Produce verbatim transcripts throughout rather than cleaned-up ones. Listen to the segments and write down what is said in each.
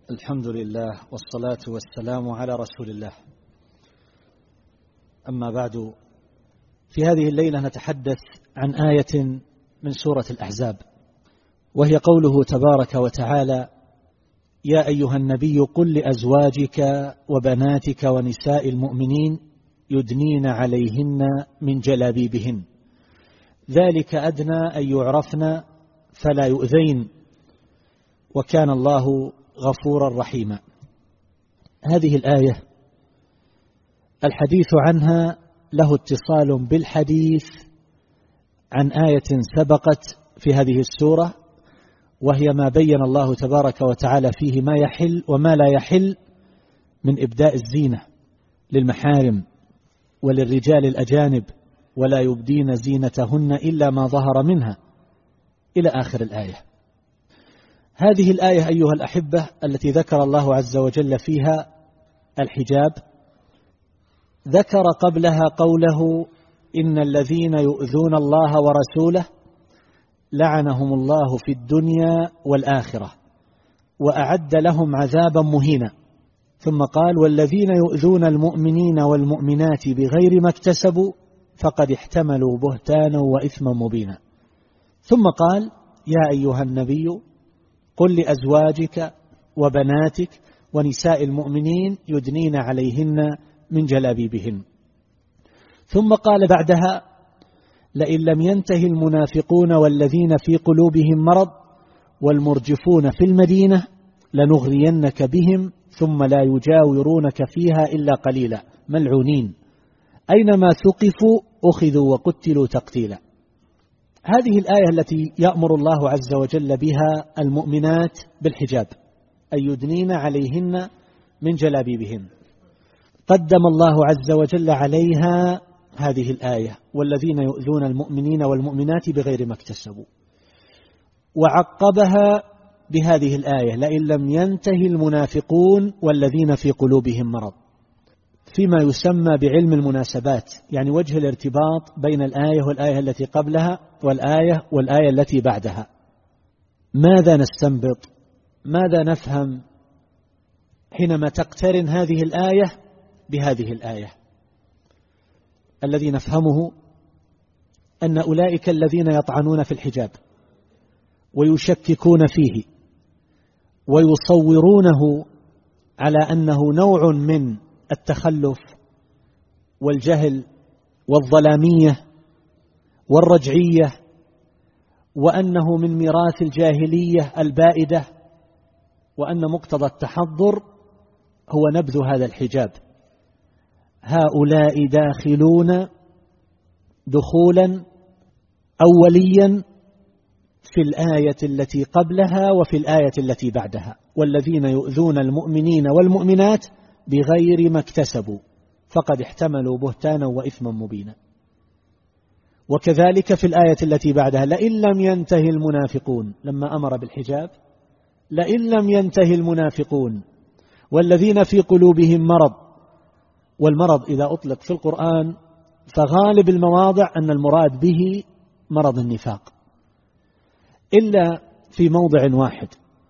الحمد لله والصلاة والسلام على رسول الله. أما بعد، في هذه الليلة نتحدث عن آية من سورة الأحزاب، وهي قوله تبارك وتعالى: يا أيها النبي قل لأزواجك وبناتك ونساء المؤمنين يدنين عليهن من جلابيبهن ذلك أدنى أن يعرفن فلا يؤذين وكان الله غفورا رحيما. هذه الآية الحديث عنها له اتصال بالحديث عن آية سبقت في هذه السورة، وهي ما بين الله تبارك وتعالى فيه ما يحل وما لا يحل من إبداء الزينة للمحارم وللرجال الأجانب، ولا يبدين زينتهن إلا ما ظهر منها، إلى آخر الآية. هذه الآية أيها الأحبة التي ذكر الله عز وجل فيها الحجاب، ذكر قبلها قوله: إن الذين يؤذون الله ورسوله لعنهم الله في الدنيا والآخرة وأعد لهم عذابا مهينا. ثم قال: والذين يؤذون المؤمنين والمؤمنات بغير ما اكتسبوا فقد احتملوا بهتانا وإثما مبينا. ثم قال: يا أيها النبي قل لأزواجك وبناتك ونساء المؤمنين يدنين عليهن من جلابيبهن. ثم قال بعدها: لئن لم ينتهي المنافقون والذين في قلوبهم مرض والمرجفون في المدينة لنغرينك بهم ثم لا يجاورونك فيها إلا قليلا ملعونين أينما ثقفوا أخذوا وقتلوا تقتيلا. هذه الآية التي يأمر الله عز وجل بها المؤمنات بالحجاب، أن يدنين عليهن من جلابيبهن، قدم الله عز وجل عليها هذه الآية: والذين يؤذون المؤمنين والمؤمنات بغير ما اكتسبوا، وعقبها بهذه الآية: لئن لم ينتهي المنافقون والذين في قلوبهم مرض، فيما يسمى بعلم المناسبات، يعني وجه الارتباط بين الآية والآية التي قبلها والآية والآية التي بعدها. ماذا نستنبط؟ ماذا نفهم حينما تقترن هذه الآية بهذه الآية؟ الذي نفهمه أن أولئك الذين يطعنون في الحجاب ويشككون فيه ويصورونه على أنه نوع من التخلف والجهل والظلامية والرجعية، وأنه من ميراث الجاهلية البائدة، وأن مقتضى التحضر هو نبذ هذا الحجاب. هؤلاء داخلون دخولا أوليا في الآية التي قبلها وفي الآية التي بعدها: والذين يؤذون المؤمنين والمؤمنات بغير ما اكتسبوا فقد احتملوا بهتانا وإثما مبينا. وكذلك في الآية التي بعدها: لئن لم ينتهي المنافقون، لما أمر بالحجاب: لئن لم ينتهي المنافقون والذين في قلوبهم مرض. والمرض إذا أطلق في القرآن فغالب المواضع أن المراد به مرض النفاق، إلا في موضع واحد،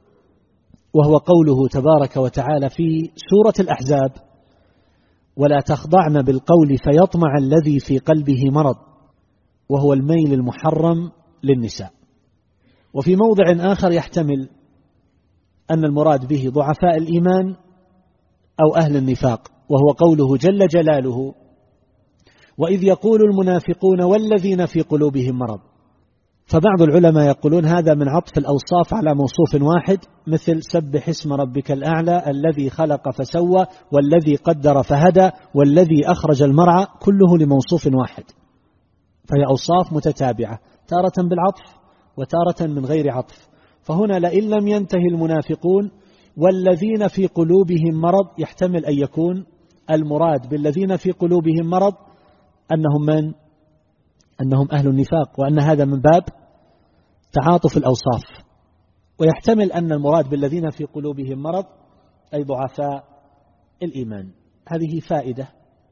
وهو قوله تبارك وتعالى في سورة الأحزاب: ولا تخضعن بالقول فيطمع الذي في قلبه مرض، وهو الميل المحرم للنساء. وفي موضع آخر يحتمل أن المراد به ضعفاء الإيمان أو أهل النفاق، وهو قوله جل جلاله: وإذ يقول المنافقون والذين في قلوبهم مرض. فبعض العلماء يقولون هذا من عطف الأوصاف على موصوف واحد، مثل سبح اسم ربك الأعلى الذي خلق فسوى والذي قدر فهدى والذي أخرج المرعى، كله لموصوف واحد، فهي أوصاف متتابعة، تارة بالعطف وتارة من غير عطف. فهنا لئن لم ينتهي المنافقون والذين في قلوبهم مرض، يحتمل أن يكون المراد بالذين في قلوبهم مرض أنهم من؟ أنهم أهل النفاق، وأن هذا من باب تعاطف الأوصاف. ويحتمل أن المراد بالذين في قلوبهم مرض أي ضعفاء الإيمان. هذه فائدة.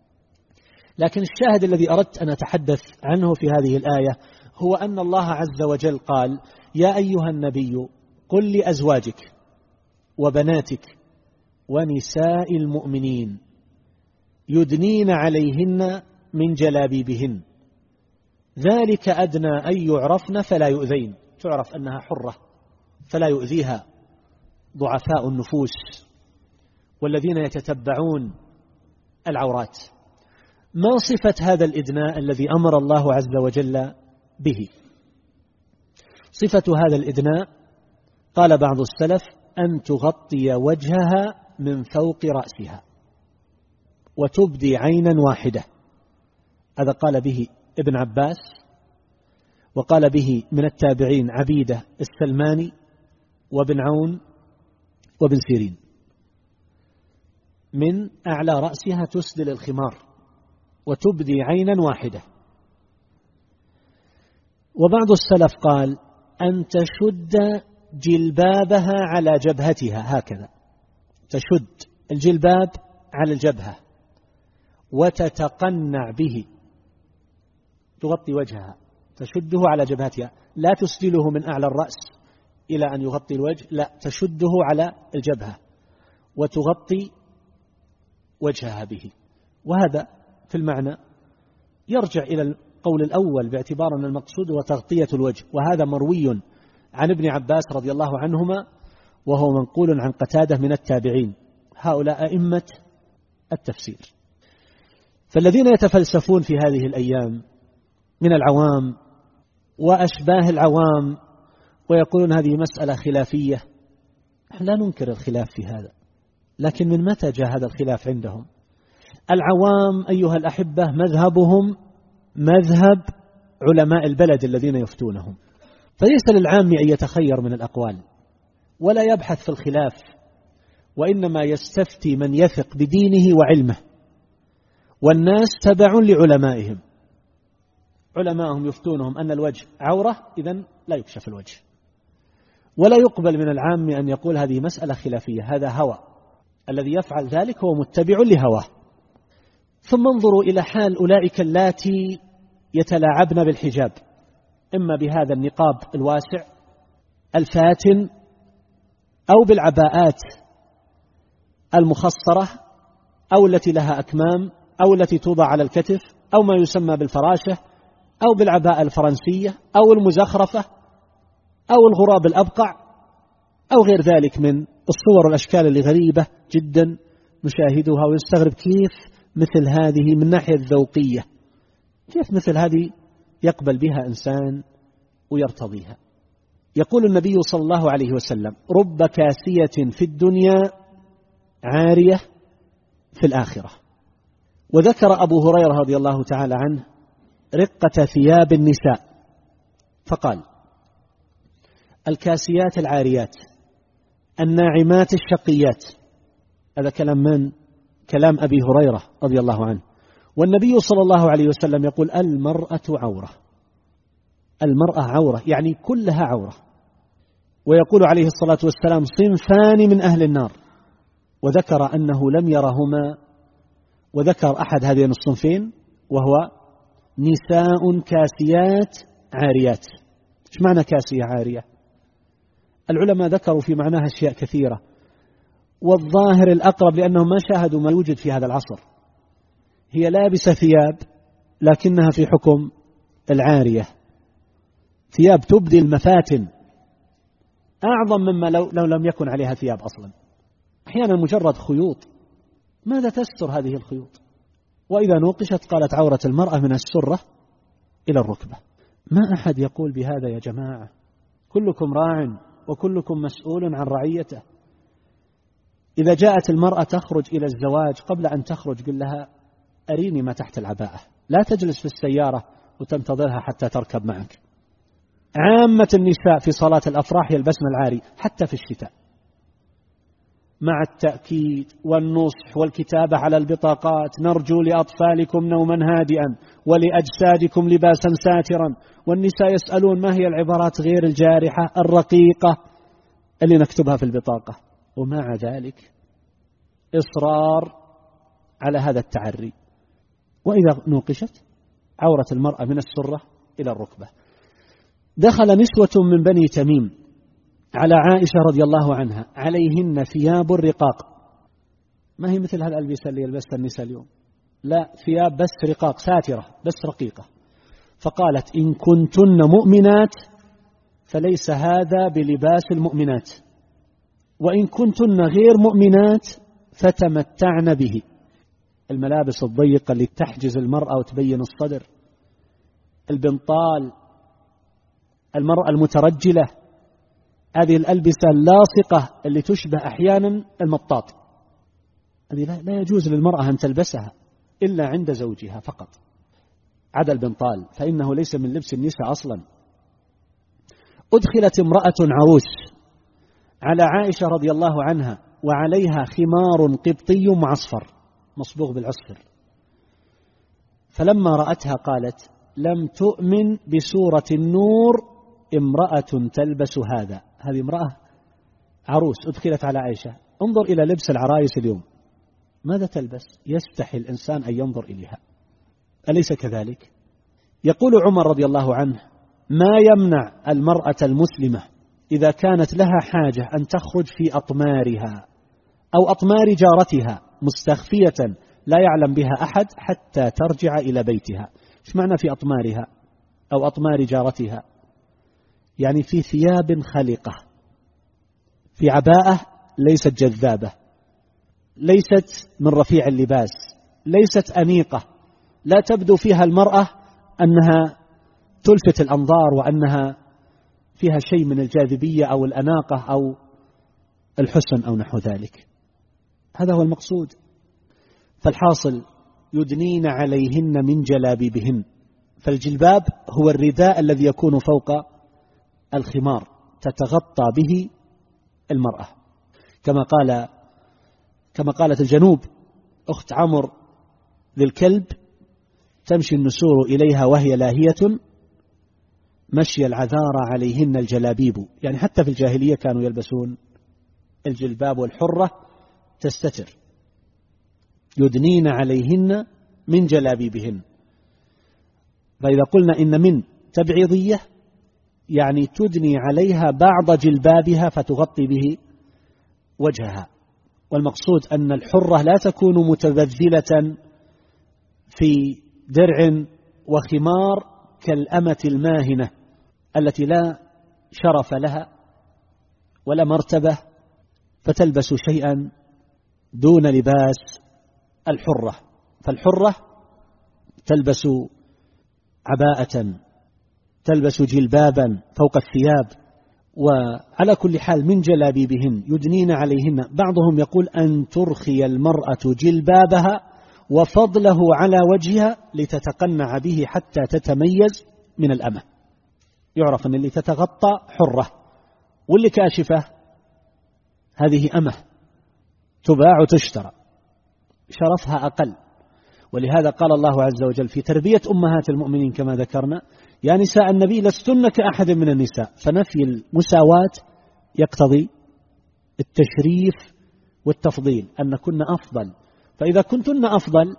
لكن الشاهد الذي أردت أن أتحدث عنه في هذه الآية هو أن الله عز وجل قال: يا أيها النبي قل لأزواجك وبناتك ونساء المؤمنين يدنين عليهن من جلابيبهن ذلك أدنى أن يعرفن فلا يؤذين، تعرف أنها حرة فلا يؤذيها ضعفاء النفوس والذين يتتبعون العورات. ما صفة هذا الإدناء الذي أمر الله عز وجل به؟ صفة هذا الإدناء قال بعض السلف أن تغطي وجهها من فوق رأسها وتبدي عينا واحدة. هذا قال به ابن عباس، وقال به من التابعين عبيدة السلماني وابن عون وابن سيرين. من أعلى رأسها تسدل الخمار وتبدي عينا واحدة. وبعض السلف قال أن تشد جلبابها على جبهتها، هكذا تشد الجلباب على الجبهة وتتقنع به، تغطي وجهها، تشده على جبهتها، لا تسدله من أعلى الرأس إلى أن يغطي الوجه، لا، تشده على الجبهة وتغطي وجهها به. وهذا في المعنى يرجع إلى القول الأول باعتبار أن المقصود هو تغطية الوجه، وهذا مروي عن ابن عباس رضي الله عنهما وهو منقول عن قتادة من التابعين، هؤلاء أئمة التفسير. فالذين يتفلسفون في هذه الأيام من العوام وأشباه العوام ويقولون هذه مسألة خلافية، لا ننكر الخلاف في هذا، لكن من متى جاء هذا الخلاف عندهم؟ العوام أيها الأحبة مذهبهم مذهب علماء البلد الذين يفتونهم، فليس للعام أن يتخير من الأقوال ولا يبحث في الخلاف، وإنما يستفتي من يثق بدينه وعلمه، والناس تبع لعلمائهم، علماءهم يفتونهم أن الوجه عورة، إذن لا يكشف الوجه. ولا يقبل من العام أن يقول هذه مسألة خلافية، هذا هوى، الذي يفعل ذلك هو متبع لهواه. ثم انظروا إلى حال أولئك اللاتي يتلاعبن بالحجاب، إما بهذا النقاب الواسع الفاتن أو بالعباءات المخصرة أو التي لها أكمام أو التي توضع على الكتف أو ما يسمى بالفراشة أو بالعباءة الفرنسية أو المزخرفة أو الغراب الأبقع أو غير ذلك من الصور والأشكال اللي غريبة جدا نشاهدها ويستغرب كيف مثل هذه من ناحية الذوقية، كيف مثل هذه يقبل بها إنسان ويرتضيها. يقول النبي صلى الله عليه وسلم رب كاسية في الدنيا عارية في الآخرة. وذكر أبو هريرة رضي الله تعالى عنه رقة ثياب النساء فقال الكاسيات العاريات الناعمات الشقيات. هذا كلام من؟ كلام أبي هريرة رضي الله عنه. والنبي صلى الله عليه وسلم يقول المرأة عورة، المرأة عورة يعني كلها عورة. ويقول عليه الصلاة والسلام صنفان من أهل النار، وذكر أنه لم يرهما، وذكر أحد هذين الصنفين وهو نساء كاسيات عاريات. إيش معنى كاسية عارية؟ العلماء ذكروا في معناها أشياء كثيرة، والظاهر الأقرب لأنهم ما شاهدوا ما يوجد في هذا العصر، هي لابسة ثياب لكنها في حكم العارية، ثياب تبدي المفاتن أعظم مما لو, لو لم يكن عليها ثياب أصلا. أحيانا مجرد خيوط، ماذا تستر هذه الخيوط؟ وإذا نوقشت قالت عورة المرأة من السرة إلى الركبة. ما أحد يقول بهذا يا جماعة، كلكم راع وكلكم مسؤول عن رعيته. إذا جاءت المرأة تخرج إلى الزواج قبل أن تخرج قل لها أريني ما تحت العباءة، لا تجلس في السيارة وتنتظرها حتى تركب معك. عامة النساء في صلاة الأفراح يلبسن العاري حتى في الشتاء، مع التأكيد والنصح والكتابة على البطاقات نرجو لأطفالكم نوما هادئا ولأجسادكم لباسا ساترا. والنساء يسألون ما هي العبارات غير الجارحة الرقيقة اللي نكتبها في البطاقة، ومع ذلك إصرار على هذا التعري. وإذا نوقشت عورة المرأة من السرة إلى الركبة. دخل نسوة من بني تميم على عائشة رضي الله عنها عليهن ثياب رقاق، ما هي مثل هالألبسة اللي يلبسها النساء اليوم، لا، ثياب بس رقاق، ساترة بس رقيقة. فقالت إن كنتن مؤمنات فليس هذا بلباس المؤمنات، وإن كنتن غير مؤمنات فتمتعن به. الملابس الضيقة اللي تحجز المرأة وتبين الصدر، البنطال، المرأة المترجلة، هذه الألبسة اللاصقة اللي تشبه أحيانا المطاط، هذه لا يجوز للمرأة أن تلبسها إلا عند زوجها فقط، عدا البنطال فإنه ليس من لبس النساء أصلا. أدخلت امرأة عروس على عائشة رضي الله عنها وعليها خمار قبطي معصفر مصبوغ بالعصفر، فلما رأتها قالت لم تؤمن بسورة النور امرأة تلبس هذا. هذه امرأة عروس أدخلت على عائشة، انظر إلى لبس العرايس اليوم، ماذا تلبس؟ يستحي الإنسان أن ينظر إليها، أليس كذلك؟ يقول عمر رضي الله عنه ما يمنع المرأة المسلمة إذا كانت لها حاجة أن تخرج في أطمارها أو أطمار جارتها مستخفية لا يعلم بها أحد حتى ترجع إلى بيتها. إيش معنى في أطمارها أو أطمار جارتها؟ يعني في ثياب خلقة، في عباءة ليست جذابة، ليست من رفيع اللباس، ليست أنيقة، لا تبدو فيها المرأة أنها تلفت الأنظار وأنها فيها شيء من الجاذبية أو الأناقة أو الحسن أو نحو ذلك. هذا هو المقصود. فالحاصل يدنين عليهن من جلابيبهن، فالجلباب هو الرداء الذي يكون فوق الخمار تتغطى به المرأة، كما قال كما قالت الجنوب أخت عمرو للكلب تمشي النسور إليها وهي لاهية مشي العذارى عليهن الجلابيب. يعني حتى في الجاهلية كانوا يلبسون الجلباب، والحرة تستتر. يدنين عليهن من جلابيبهن، فإذا قلنا إن من تبعيضية يعني تدني عليها بعض جلبابها فتغطي به وجهها، والمقصود أن الحرة لا تكون متبذلة في درع وخمار كالأمة الماهنة التي لا شرف لها ولا مرتبة فتلبس شيئا دون لباس الحرة. فالحرة تلبس عباءة، تلبس جلبابا فوق الثياب. وعلى كل حال من جلابيبهن يدنين عليهن، بعضهم يقول أن ترخي المرأة جلبابها وفضله على وجهها لتتقنع به حتى تتميز من الأمة. يعرف أن اللي تتغطى حرة واللي كاشفة هذه أمة تباع وتشترى، شرفها أقل. ولهذا قال الله عز وجل في تربية أمهات المؤمنين كما ذكرنا يا نساء النبي لستن كأحد من النساء، فنفي المساواة يقتضي التشريف والتفضيل، أن كن أفضل. فإذا كنتن أفضل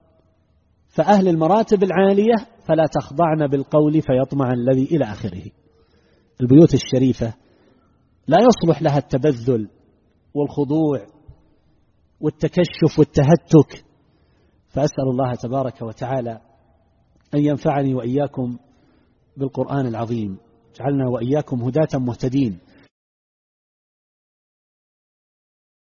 فأهل المراتب العالية فلا تخضعن بالقول فيطمع الذي إلى آخره. البيوت الشريفة لا يصلح لها التبذل والخضوع والتكشف والتهتك. فأسأل الله تبارك وتعالى أن ينفعني وإياكم بالقرآن العظيم، جعلنا وإياكم هداة مهتدين.